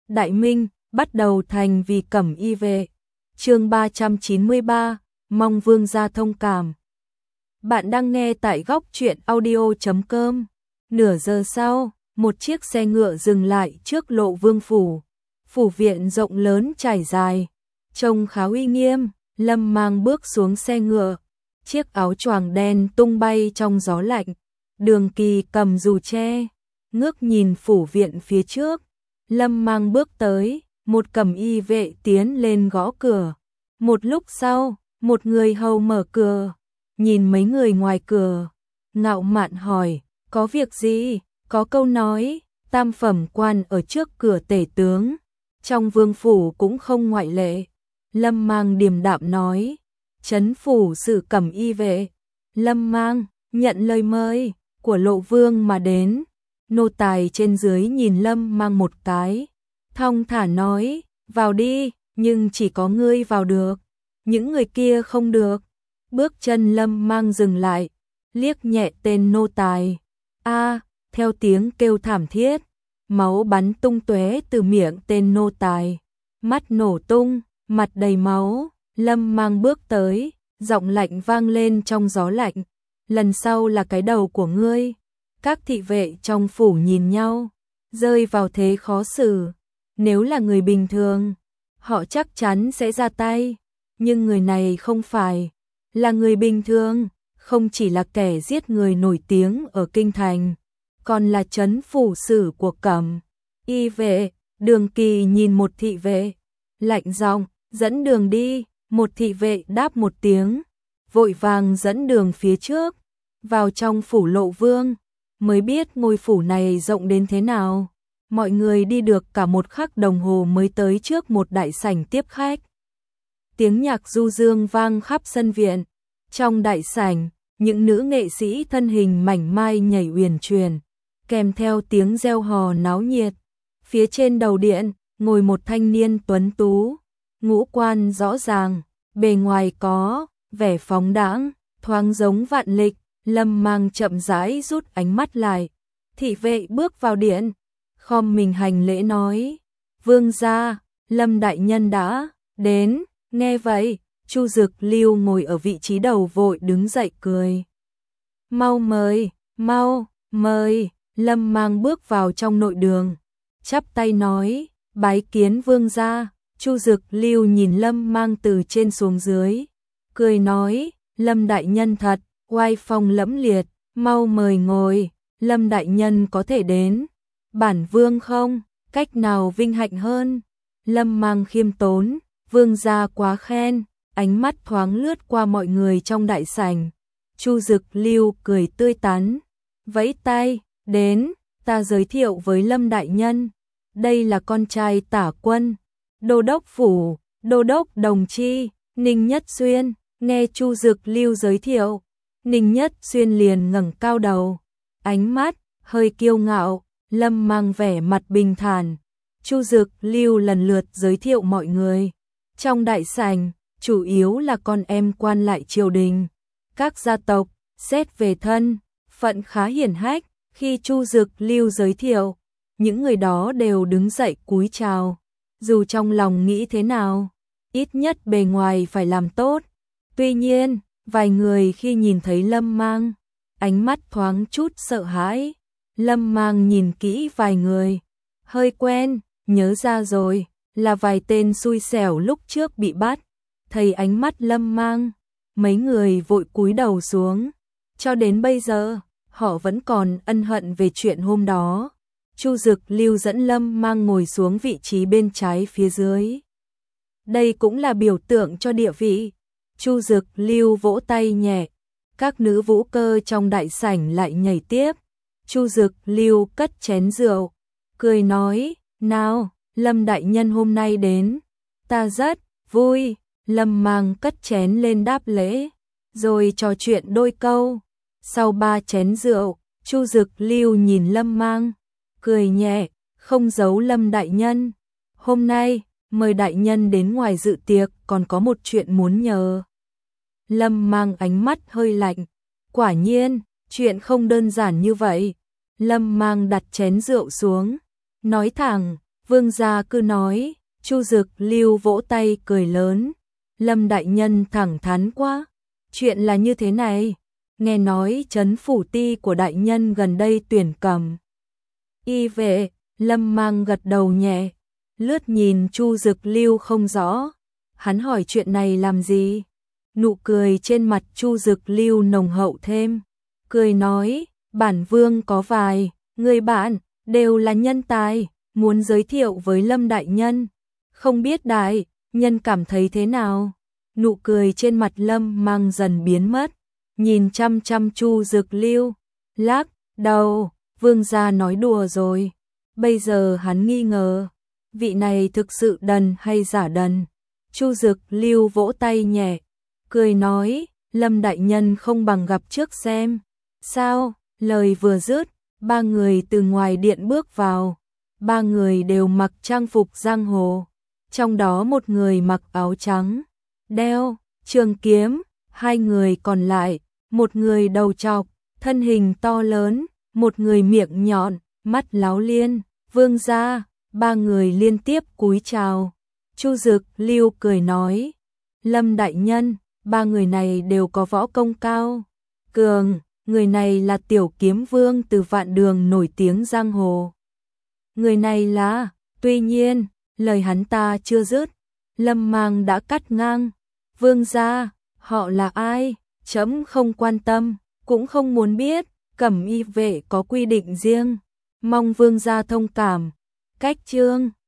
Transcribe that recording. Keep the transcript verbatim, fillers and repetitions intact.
Đại Minh, bắt đầu thành vì cẩm y vệ. Chương ba trăm chín mươi ba, mong vương gia thông cảm. Bạn đang nghe tại góc truyện audio chấm com. Nửa giờ sau, một chiếc xe ngựa dừng lại trước Lộ Vương phủ. Phủ viện rộng lớn trải dài, trông khá uy nghiêm. Lâm Mang bước xuống xe ngựa, chiếc áo choàng đen tung bay trong gió lạnh. Đường Kỳ cầm dù tre, ngước nhìn phủ viện phía trước. Lâm Mang bước tới, một cẩm y vệ tiến lên gõ cửa. Một lúc sau, một người hầu mở cửa, nhìn mấy người ngoài cửa, ngạo mạn hỏi, có việc gì? Có câu nói, tam phẩm quan ở trước cửa tể tướng, trong vương phủ cũng không ngoại lệ. Lâm Mang điềm đạm nói, trấn phủ sự cẩm y vệ. Lâm Mang nhận lời mời của Lộ Vương mà đến. Nô tài trên dưới nhìn Lâm Mang một cái, thong thả nói, vào đi, nhưng chỉ có ngươi vào được, những người kia không được. Bước chân Lâm Mang dừng lại, liếc nhẹ tên nô tài. A, theo tiếng kêu thảm thiết, máu bắn tung tóe từ miệng tên nô tài, mắt nổ tung, mặt đầy máu. Lâm Mang bước tới, giọng lạnh vang lên trong gió lạnh, lần sau là cái đầu của ngươi. Các thị vệ trong phủ nhìn nhau, rơi vào thế khó xử. Nếu là người bình thường, họ chắc chắn sẽ ra tay, nhưng người này không phải là người bình thường, không chỉ là kẻ giết người nổi tiếng ở kinh thành, còn là trấn phủ sử của cẩm y vệ. Đường Kỳ nhìn một thị vệ, lạnh giọng, dẫn đường đi. Một thị vệ đáp một tiếng, vội vàng dẫn đường phía trước, vào trong phủ Lộ Vương. Mới biết ngôi phủ này rộng đến thế nào. Mọi người đi được cả một khắc đồng hồ mới tới trước một đại sảnh tiếp khách. Tiếng nhạc du dương vang khắp sân viện. Trong đại sảnh, những nữ nghệ sĩ thân hình mảnh mai nhảy uyển chuyển, kèm theo tiếng reo hò náo nhiệt. Phía trên đầu điện, ngồi một thanh niên tuấn tú, ngũ quan rõ ràng, bề ngoài có vẻ phóng đãng, thoáng giống vạn lịch. Lâm Mang chậm rãi rút ánh mắt lại. Thị vệ bước vào điện, khom mình hành lễ nói, vương gia, Lâm đại nhân đã đến. Nghe vậy, Chu Dực Lưu ngồi ở vị trí đầu vội đứng dậy cười, mau mời, mau mời. Lâm Mang bước vào trong nội đường, chắp tay nói, bái kiến vương gia. Chu Dực Lưu nhìn Lâm Mang từ trên xuống dưới, cười nói, Lâm đại nhân thật oai phong lẫm liệt, mau mời ngồi. Lâm đại nhân có thể đến, bản vương không cách nào vinh hạnh hơn. Lâm Mang khiêm tốn, vương gia quá khen. Ánh mắt thoáng lướt qua mọi người trong đại sảnh. Chu Dực Lưu cười tươi tắn, vẫy tay, đến, ta giới thiệu với Lâm đại nhân, đây là con trai Tả Quân, đô đốc phủ, đô đốc Đồng Chi, Ninh Nhất Xuyên. Nghe Chu Dực Lưu giới thiệu, Ninh Nhất Xuyên liền ngẩng cao đầu, ánh mắt hơi kiêu ngạo. Lâm Mang vẻ mặt bình thản. Chu Dực Lưu lần lượt giới thiệu mọi người. Trong đại sảnh, chủ yếu là con em quan lại triều đình, các gia tộc, xét về thân phận khá hiển hách. Khi Chu Dực Lưu giới thiệu, những người đó đều đứng dậy cúi chào. Dù trong lòng nghĩ thế nào, ít nhất bề ngoài phải làm tốt. Tuy nhiên, vài người khi nhìn thấy Lâm Mang, ánh mắt thoáng chút sợ hãi. Lâm Mang nhìn kỹ vài người, hơi quen, nhớ ra rồi, là vài tên xui xẻo lúc trước bị bắt. Thấy ánh mắt Lâm Mang, mấy người vội cúi đầu xuống. Cho đến bây giờ, họ vẫn còn ân hận về chuyện hôm đó. Chu Dực Lưu dẫn Lâm Mang ngồi xuống vị trí bên trái phía dưới. Đây cũng là biểu tượng cho địa vị. Chu Dực Lưu vỗ tay nhẹ, các nữ vũ cơ trong đại sảnh lại nhảy tiếp. Chu Dực Lưu cất chén rượu, cười nói, nào, Lâm đại nhân hôm nay đến, ta rất vui. Lâm Mang cất chén lên đáp lễ, rồi trò chuyện đôi câu. Sau ba chén rượu, Chu Dực Lưu nhìn Lâm Mang, cười nhẹ, không giấu Lâm đại nhân, hôm nay mời đại nhân đến ngoài dự tiệc, còn có một chuyện muốn nhờ. Lâm Mang ánh mắt hơi lạnh, quả nhiên, chuyện không đơn giản như vậy. Lâm Mang đặt chén rượu xuống, nói thẳng, Vương gia cứ nói, Chu Dực Lưu vỗ tay cười lớn, Lâm đại nhân thẳng thắn quá, chuyện là như thế này, nghe nói trấn phủ ti của đại nhân gần đây tuyển cẩm y vệ, Lâm Mang gật đầu nhẹ, lướt nhìn Chu Dực Lưu không rõ, hắn hỏi chuyện này làm gì? Nụ cười trên mặt Chu Dực Lưu nồng hậu thêm, cười nói, bản vương có vài người bạn đều là nhân tài, muốn giới thiệu với Lâm đại nhân, không biết đại nhân cảm thấy thế nào? Nụ cười trên mặt Lâm Mang dần biến mất, nhìn chăm chăm Chu Dực Lưu, lắc đầu, vương gia nói đùa rồi. Bây giờ hắn nghi ngờ, vị này thực sự đần hay giả đần. Chu Dực Lưu vỗ tay nhẹ, cười nói, Lâm đại nhân không bằng gặp trước xem. Sao? Lời vừa dứt, ba người từ ngoài điện bước vào. Ba người đều mặc trang phục giang hồ, trong đó một người mặc áo trắng, đeo trường kiếm, hai người còn lại, một người đầu trọc, thân hình to lớn, một người miệng nhọn, mắt láo liên. Vương gia, ba người liên tiếp cúi chào. Chu Dực Lưu cười nói, Lâm đại nhân, ba người này đều có võ công cao cường, người này là tiểu kiếm vương từ Vạn Đường nổi tiếng giang hồ. Người này là, tuy nhiên, lời hắn ta chưa dứt, Lâm Mang đã cắt ngang, vương gia, họ là ai? Trẫm không quan tâm, cũng không muốn biết, cẩm y vệ có quy định riêng, mong vương gia thông cảm. Cách chương